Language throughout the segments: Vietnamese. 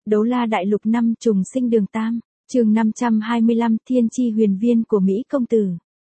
Đấu La Đại Lục 5 trùng sinh đường tam, chương 525 Thiên Chi Huyền Viên của Mỹ Công Tử.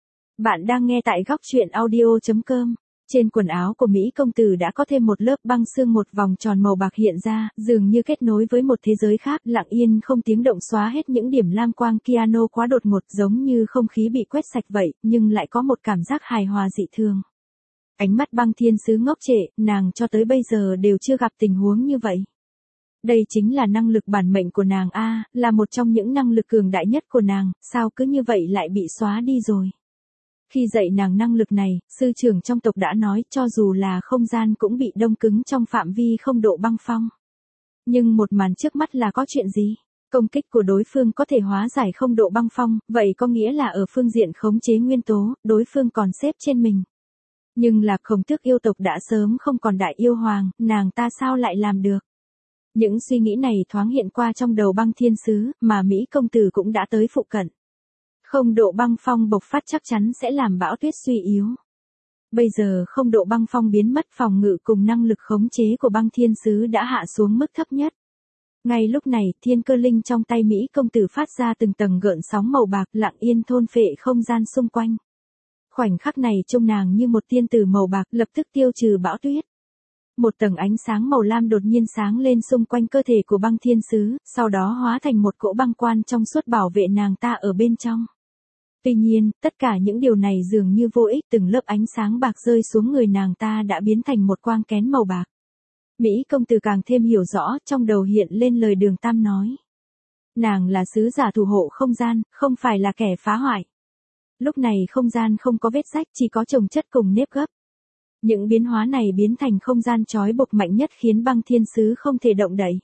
Bạn đang nghe tại góc truyện audio.com. Trên quần áo của Mỹ Công Tử đã có thêm một lớp băng xương, một vòng tròn màu bạc hiện ra, dường như kết nối với một thế giới khác, lặng yên không tiếng động xóa hết những điểm lam quang piano quá đột ngột, giống như không khí bị quét sạch vậy, nhưng lại có một cảm giác hài hòa dị thường. Ánh mắt Băng Thiên Sứ ngốc trệ, nàng cho tới bây giờ đều chưa gặp tình huống như vậy. Đây chính là năng lực bản mệnh của nàng a, là một trong những năng lực cường đại nhất của nàng, sao cứ như vậy lại bị xóa đi rồi. Khi dạy nàng năng lực này, sư trưởng trong tộc đã nói cho dù là không gian cũng bị đông cứng trong phạm vi không độ băng phong. Nhưng một màn trước mắt là có chuyện gì? Công kích của đối phương có thể hóa giải không độ băng phong, vậy có nghĩa là ở phương diện khống chế nguyên tố, đối phương còn xếp trên mình. Nhưng là Khổng Tước yêu tộc đã sớm không còn đại yêu hoàng, nàng ta sao lại làm được? Những suy nghĩ này thoáng hiện qua trong đầu Băng Thiên Sứ, mà Mỹ Công Tử cũng đã tới phụ cận. Không độ băng phong bộc phát chắc chắn sẽ làm bão tuyết suy yếu. Bây giờ không độ băng phong biến mất, phòng ngự cùng năng lực khống chế của Băng Thiên Sứ đã hạ xuống mức thấp nhất. Ngay lúc này, thiên cơ linh trong tay Mỹ Công Tử phát ra từng tầng gợn sóng màu bạc, lặng yên thôn phệ không gian xung quanh. Khoảnh khắc này trông nàng như một tiên tử màu bạc, lập tức tiêu trừ bão tuyết. Một tầng ánh sáng màu lam đột nhiên sáng lên xung quanh cơ thể của Băng Thiên Sứ, sau đó hóa thành một cỗ băng quan trong suốt bảo vệ nàng ta ở bên trong. Tuy nhiên, tất cả những điều này dường như vô ích, từng lớp ánh sáng bạc rơi xuống người nàng ta đã biến thành một quang kén màu bạc. Mỹ Công Tử càng thêm hiểu rõ, trong đầu hiện lên lời Đường Tam nói. Nàng là sứ giả thủ hộ không gian, không phải là kẻ phá hoại. Lúc này không gian không có vết rách, chỉ có chồng chất cùng nếp gấp. Những biến hóa này biến thành không gian trói buộc mạnh nhất khiến Băng Thiên Sứ không thể động đậy.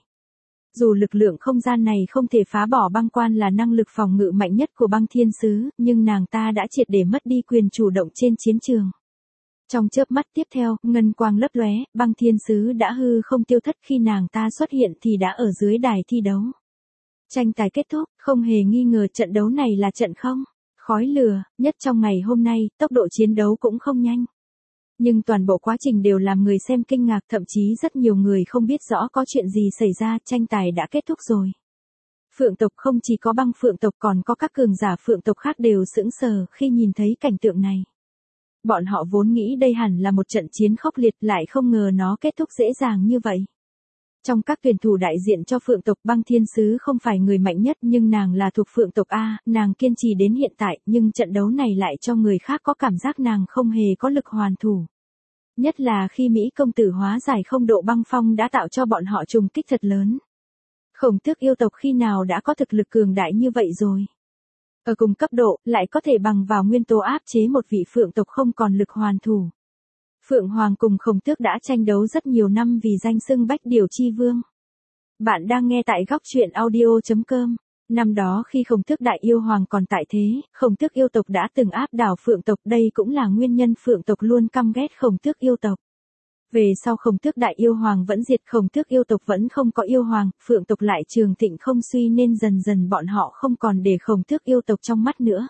Dù lực lượng không gian này không thể phá bỏ băng quan là năng lực phòng ngự mạnh nhất của Băng Thiên Sứ, nhưng nàng ta đã triệt để mất đi quyền chủ động trên chiến trường. Trong chớp mắt tiếp theo, ngân quang lấp lóe, Băng Thiên Sứ đã hư không tiêu thất, khi nàng ta xuất hiện thì đã ở dưới đài thi đấu. Tranh tài kết thúc, không hề nghi ngờ trận đấu này là trận không khói lửa nhất trong ngày hôm nay, tốc độ chiến đấu cũng không nhanh. Nhưng toàn bộ quá trình đều làm người xem kinh ngạc, thậm chí rất nhiều người không biết rõ có chuyện gì xảy ra, tranh tài đã kết thúc rồi. Phượng tộc không chỉ có Băng Phượng tộc còn có các cường giả Phượng tộc khác đều sững sờ khi nhìn thấy cảnh tượng này. Bọn họ vốn nghĩ đây hẳn là một trận chiến khốc liệt, lại không ngờ nó kết thúc dễ dàng như vậy. Trong các tuyển thủ đại diện cho Phượng tộc, Băng Thiên Sứ không phải người mạnh nhất nhưng nàng là thuộc Phượng tộc A, nàng kiên trì đến hiện tại, nhưng trận đấu này lại cho người khác có cảm giác nàng không hề có lực hoàn thủ. Nhất là khi Mỹ Công Tử hóa giải không độ băng phong đã tạo cho bọn họ trùng kích thật lớn. Khổng Tước yêu tộc khi nào đã có thực lực cường đại như vậy rồi? Ở cùng cấp độ, lại có thể bằng vào nguyên tố áp chế một vị Phượng tộc không còn lực hoàn thủ. Phượng Hoàng cùng Khổng Tước đã tranh đấu rất nhiều năm vì danh xưng Bách Điểu Chi Vương. Bạn đang nghe tại góc truyện audio.com. Năm đó khi Khổng Tước Đại Yêu Hoàng còn tại thế, Khổng Tước yêu tộc đã từng áp đảo Phượng tộc, đây cũng là nguyên nhân Phượng tộc luôn căm ghét Khổng Tước yêu tộc. Về sau Khổng Tước Đại Yêu Hoàng vẫn diệt, Khổng Tước yêu tộc vẫn không có yêu hoàng, Phượng tộc lại trường thịnh không suy nên dần dần bọn họ không còn để Khổng Tước yêu tộc trong mắt nữa.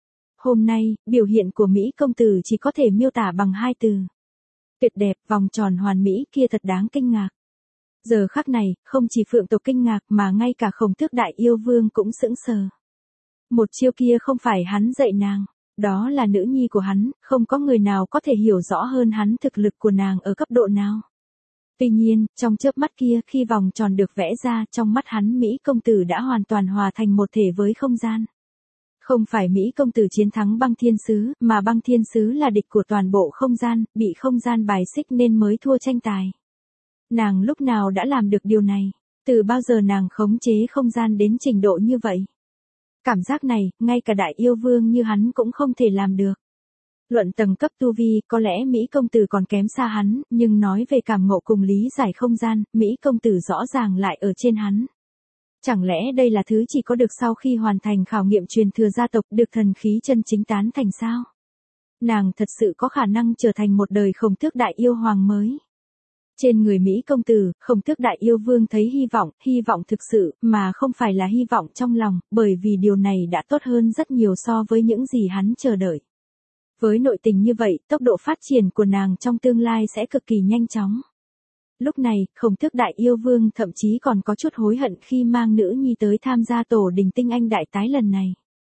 Hôm nay, biểu hiện của Mỹ Công Tử chỉ có thể miêu tả bằng hai từ. Tuyệt đẹp, vòng tròn hoàn mỹ kia thật đáng kinh ngạc. Giờ khắc này, không chỉ Phượng tộc kinh ngạc mà ngay cả Khổng Tước Đại Yêu Vương cũng sững sờ. Một chiêu kia không phải hắn dạy nàng, đó là nữ nhi của hắn, không có người nào có thể hiểu rõ hơn hắn thực lực của nàng ở cấp độ nào. Tuy nhiên, trong chớp mắt kia khi vòng tròn được vẽ ra, trong mắt hắn Mỹ Công Tử đã hoàn toàn hòa thành một thể với không gian. Không phải Mỹ Công Tử chiến thắng Băng Thiên Sứ, mà Băng Thiên Sứ là địch của toàn bộ không gian, bị không gian bài xích nên mới thua tranh tài. Nàng lúc nào đã làm được điều này? Từ bao giờ nàng khống chế không gian đến trình độ như vậy? Cảm giác này, ngay cả Đại Yêu Vương như hắn cũng không thể làm được. Luận tầng cấp tu vi, có lẽ Mỹ Công Tử còn kém xa hắn, nhưng nói về cảm ngộ cùng lý giải không gian, Mỹ Công Tử rõ ràng lại ở trên hắn. Chẳng lẽ đây là thứ chỉ có được sau khi hoàn thành khảo nghiệm truyền thừa gia tộc, được thần khí chân chính tán thành sao? Nàng thật sự có khả năng trở thành một đời Khổng Tước Đại Yêu Hoàng mới. Trên người Mỹ Công Tử, Khổng Tước Đại Yêu Vương thấy hy vọng thực sự, mà không phải là hy vọng trong lòng, bởi vì điều này đã tốt hơn rất nhiều so với những gì hắn chờ đợi. Với nội tình như vậy, tốc độ phát triển của nàng trong tương lai sẽ cực kỳ nhanh chóng. Lúc này, Khổng Tước Đại Yêu Vương thậm chí còn có chút hối hận khi mang nữ nhi tới tham gia tổ đình tinh anh đại tái lần này.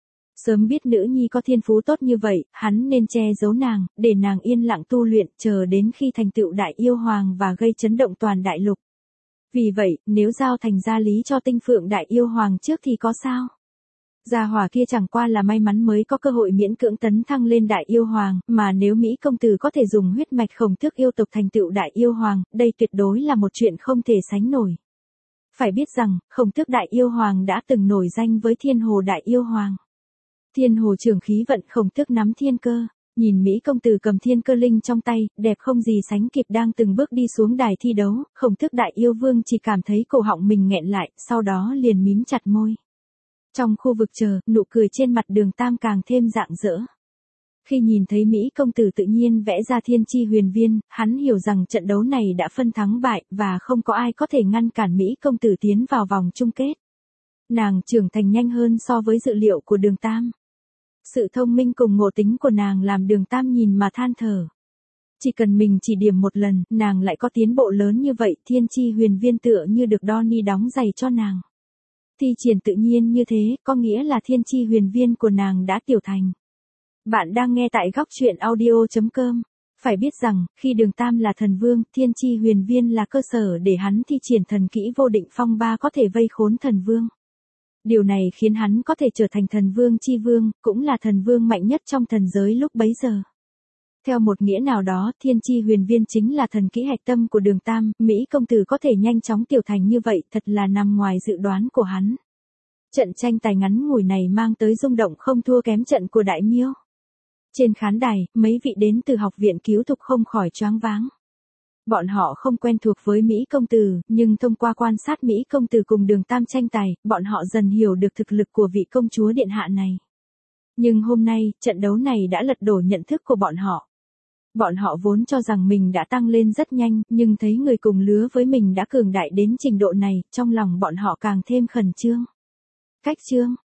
Sớm biết nữ nhi có thiên phú tốt như vậy, hắn nên che giấu nàng, để nàng yên lặng tu luyện, chờ đến khi thành tựu đại yêu hoàng và gây chấn động toàn đại lục. Vì vậy, nếu giao thành gia lý cho Tinh Phượng Đại Yêu Hoàng trước thì có sao? Gia hỏa kia chẳng qua là may mắn mới có cơ hội miễn cưỡng tấn thăng lên Đại Yêu Hoàng, mà nếu Mỹ công tử có thể dùng huyết mạch Khổng Tước yêu tộc thành tựu Đại Yêu Hoàng, đây tuyệt đối là một chuyện không thể sánh nổi. Phải biết rằng, Khổng Tước Đại Yêu Hoàng đã từng nổi danh với Thiên Hồ Đại Yêu Hoàng. Thiên Hồ trưởng khí vận Khổng Tước nắm thiên cơ. Nhìn Mỹ công tử cầm thiên cơ linh trong tay, đẹp không gì sánh kịp đang từng bước đi xuống đài thi đấu, Khổng Tước Đại Yêu Vương chỉ cảm thấy cổ họng mình nghẹn lại, sau đó liền mím chặt môi. Trong khu vực chờ, nụ cười trên mặt Đường Tam càng thêm rạng rỡ. Khi nhìn thấy Mỹ công tử tự nhiên vẽ ra thiên chi huyền viên, hắn hiểu rằng trận đấu này đã phân thắng bại, và không có ai có thể ngăn cản Mỹ công tử tiến vào vòng chung kết. Nàng trưởng thành nhanh hơn so với dự liệu của Đường Tam. Sự thông minh cùng ngộ tính của nàng làm Đường Tam nhìn mà than thở. Chỉ cần mình chỉ điểm một lần, nàng lại có tiến bộ lớn như vậy, thiên chi huyền viên tựa như được Donnie đóng giày cho nàng. Thi triển tự nhiên như thế, có nghĩa là thiên chi huyền viên của nàng đã tiểu thành. Bạn đang nghe tại góc truyện audio.com. Phải biết rằng, khi Đường Tam là thần vương, thiên chi huyền viên là cơ sở để hắn thi triển thần kỹ vô định phong ba có thể vây khốn thần vương. Điều này khiến hắn có thể trở thành thần vương chi vương, cũng là thần vương mạnh nhất trong thần giới lúc bấy giờ. Theo một nghĩa nào đó, thiên chi huyền viên chính là thần kỹ hạch tâm của Đường Tam, Mỹ công tử có thể nhanh chóng tiểu thành như vậy thật là nằm ngoài dự đoán của hắn. Trận tranh tài ngắn ngủi này mang tới rung động không thua kém trận của Đại Miêu. Trên khán đài, mấy vị đến từ học viện cứu thục không khỏi choáng váng. Bọn họ không quen thuộc với Mỹ công tử, nhưng thông qua quan sát Mỹ công tử cùng Đường Tam tranh tài, bọn họ dần hiểu được thực lực của vị công chúa điện hạ này. Nhưng hôm nay, trận đấu này đã lật đổ nhận thức của bọn họ. Bọn họ vốn cho rằng mình đã tăng lên rất nhanh, nhưng thấy người cùng lứa với mình đã cường đại đến trình độ này, trong lòng bọn họ càng thêm khẩn trương. Cách chương